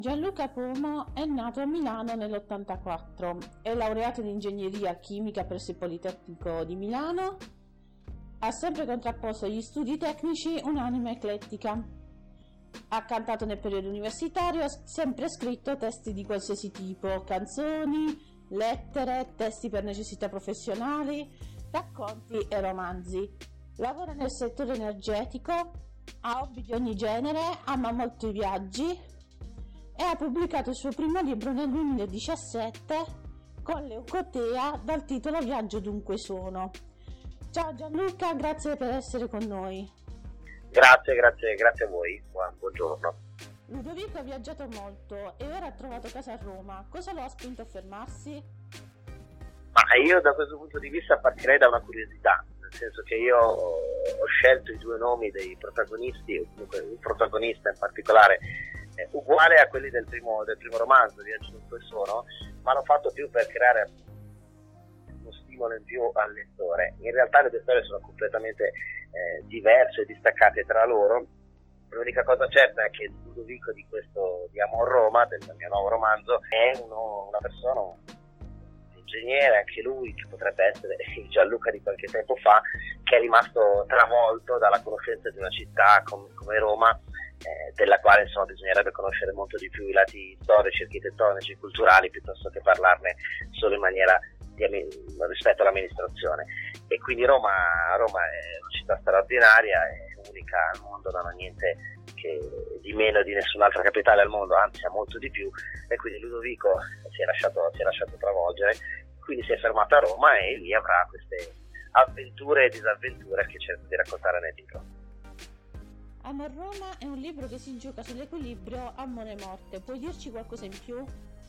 Gianluca Pomo è nato a Milano nell'84, è laureato in ingegneria chimica presso il Politecnico di Milano, ha sempre contrapposto agli studi tecnici un'anima eclettica. Ha cantato nel periodo universitario, ha sempre scritto testi di qualsiasi tipo, canzoni, lettere, testi per necessità professionali, racconti e romanzi. Lavora nel settore energetico, ha hobby di ogni genere, ama molto i viaggi e ha pubblicato il suo primo libro nel 2017 con Leucotea dal titolo Viaggio dunque sono. Ciao Gianluca, grazie per essere con noi. Grazie a voi, buongiorno. Ludovico ha viaggiato molto e ora ha trovato casa a Roma. Cosa lo ha spinto a fermarsi? Ma io da questo punto di vista partirei da una curiosità, nel senso che io ho scelto i due nomi dei protagonisti, o comunque un protagonista in particolare, uguale a quelli del primo romanzo, Viaggio dunque sono, ma l'ho fatto più per creare uno stimolo in più al lettore. In realtà le due storie sono completamente diverse e distaccate tra loro. L'unica cosa certa è che Ludovico di Amor Roma, del mio nuovo romanzo, è una persona, un ingegnere, anche lui, che potrebbe essere il Gianluca di qualche tempo fa, che è rimasto travolto dalla conoscenza di una città come Roma, della quale insomma bisognerebbe conoscere molto di più i lati storici, architettonici, culturali, piuttosto che parlarne solo in maniera rispetto all'amministrazione. E quindi Roma è una città straordinaria, è unica al mondo, non ha niente che di meno di nessun'altra capitale al mondo, anzi ha molto di più, e quindi Ludovico si è lasciato travolgere, quindi si è fermato a Roma e lì avrà queste avventure e disavventure che cerco di raccontare nel libro. Amor Roma è un libro che si gioca sull'equilibrio amore e morte. Puoi dirci qualcosa in più?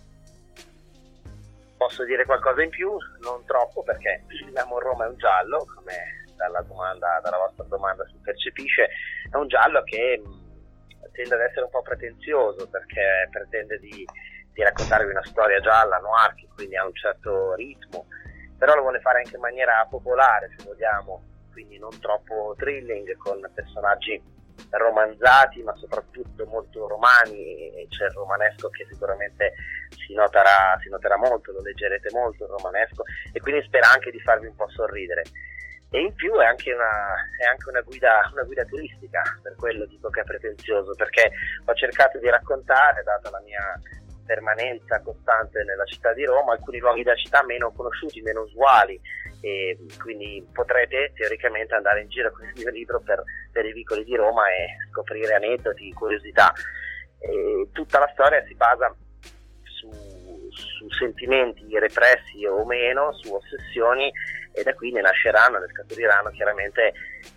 Posso dire qualcosa in più? Non troppo, perché Amor Roma è un giallo, come dalla vostra domanda si percepisce. È un giallo che tende ad essere un po' pretenzioso, perché pretende di raccontarvi una storia gialla, noir, che quindi ha un certo ritmo, però lo vuole fare anche in maniera popolare, se vogliamo, quindi non troppo thrilling, con personaggi romanzati ma soprattutto molto romani, e c'è il romanesco che sicuramente si noterà molto, lo leggerete molto il romanesco, e quindi spera anche di farvi un po' sorridere. E in più è anche una guida turistica, per quello dico che è pretenzioso, perché ho cercato di raccontare, data la mia permanenza costante nella città di Roma, alcuni luoghi della città meno conosciuti, meno usuali, e quindi potrete teoricamente andare in giro con il mio libro per i vicoli di Roma e scoprire aneddoti, curiosità. E tutta la storia si basa su sentimenti repressi o meno, su ossessioni, e da qui ne scaturiranno chiaramente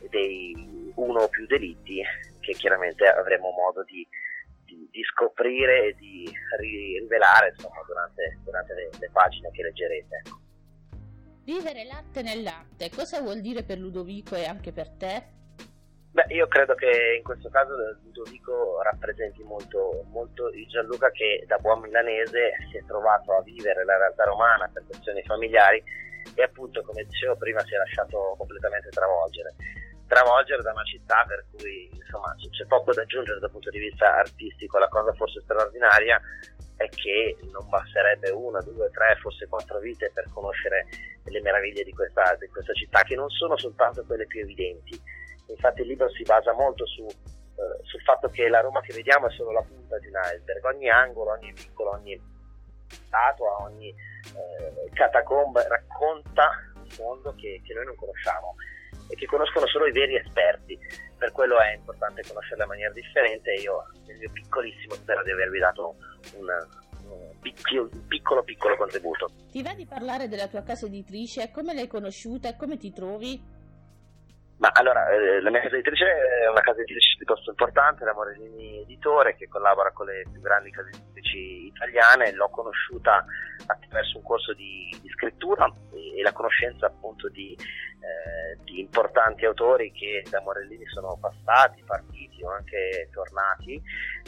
uno o più delitti che chiaramente avremo modo di scoprire e di rivelare, insomma, durante le pagine che leggerete. Vivere l'arte nell'arte, cosa vuol dire per Ludovico e anche per te? Beh, io credo che in questo caso Ludovico rappresenti molto, molto il Gianluca che da buon milanese si è trovato a vivere la realtà romana per questioni familiari e appunto, come dicevo prima, si è lasciato completamente travolgere da una città per cui insomma c'è poco da aggiungere dal punto di vista artistico. La cosa forse straordinaria è che non basterebbe 1, 2, 3, forse 4 vite per conoscere le meraviglie di questa città, che non sono soltanto quelle più evidenti. Infatti il libro si basa molto sul fatto che la Roma che vediamo è solo la punta di un iceberg. Ogni angolo, ogni vicolo, ogni statua, ogni catacomba racconta un mondo che noi non conosciamo e che conoscono solo i veri esperti. Per quello è importante conoscerla in maniera differente, e io nel mio piccolissimo spero di avervi dato un piccolo contributo. Ti va di parlare della tua casa editrice? Come l'hai conosciuta e come ti trovi? Ma allora, la mia casa editrice è una casa editrice piuttosto importante, la Morellini Editore, che collabora con le più grandi case editrici italiane. L'ho conosciuta attraverso un corso di scrittura e la conoscenza appunto di importanti autori che da Morellini sono partiti o anche tornati,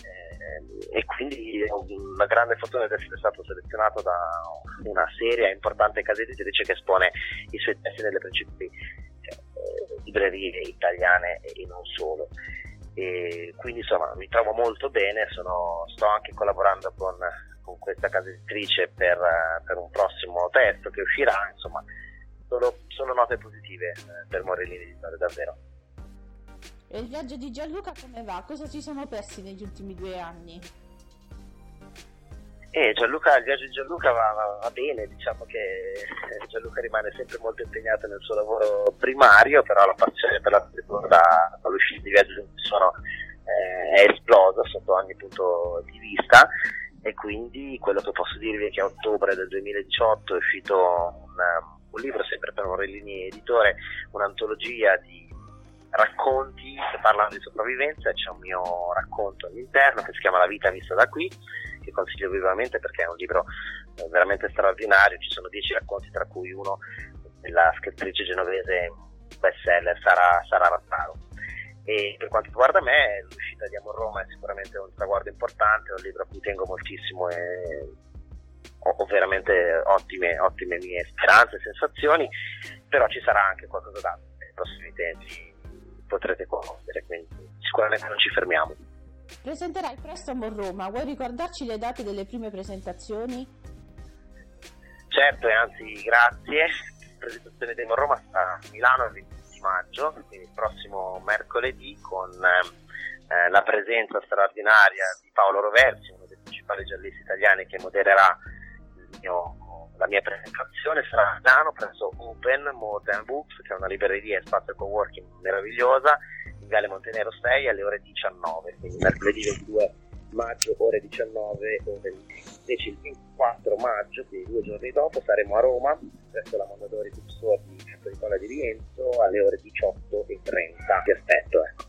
e quindi ho la grande fortuna di essere stato selezionato da una seria importante casa editrice che espone i suoi testi nelle principali librerie italiane e non solo. e quindi insomma mi trovo molto bene, sto anche collaborando con questa casa editrice per un prossimo testo che uscirà, insomma sono note positive per Morellini Editore, davvero. E il viaggio di Gianluca come va? Cosa ci siamo persi negli ultimi 2 anni? Il viaggio di Gianluca va bene, diciamo che Gianluca rimane sempre molto impegnato nel suo lavoro primario, però la passione per la seconda, l'uscita di viaggio è esplosa sotto ogni punto di vista, e quindi quello che posso dirvi è che a ottobre del 2018 è uscito un libro sempre per Morellini Editore, un'antologia di racconti che parlano di sopravvivenza. C'è un mio racconto all'interno che si chiama La vita vista da qui, che consiglio vivamente perché è un libro veramente straordinario. Ci sono 10 racconti, tra cui uno della scrittrice genovese bestseller Sara Razzaro. E per quanto riguarda me, l'uscita di Amor Roma è sicuramente un traguardo importante, è un libro a cui tengo moltissimo e ho veramente ottime mie speranze e sensazioni, però ci sarà anche qualcosa d'altro nei prossimi tempi, potrete conoscere, quindi sicuramente non ci fermiamo. Presenterai presto Amor Roma, vuoi ricordarci le date delle prime presentazioni? Certo, e anzi grazie. La presentazione di Amor Roma sta a Milano il 20 maggio, quindi il prossimo mercoledì, con la presenza straordinaria di Paolo Roversi, uno dei principali giallisti italiani, che modererà la mia presentazione. Sarà a Milano presso Open Modern Books, che è una libreria e spazio co-working meravigliosa, in Viale Montenero 6 alle ore 19, quindi mercoledì 22 maggio ore 19 ore 20. Invece il 24 maggio, quindi 2 giorni dopo, saremo a Roma presso la Mondadori Bookstore di Piazza di Colla di Rienzo alle ore 18:30. Ti aspetto, ecco.